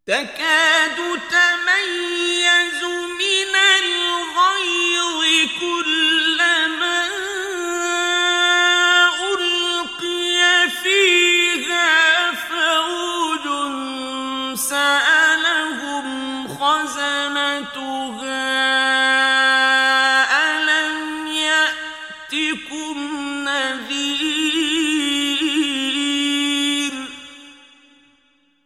تكاد تميز من الغيظ كلما ألقي فيها فوج سألهم خزنتها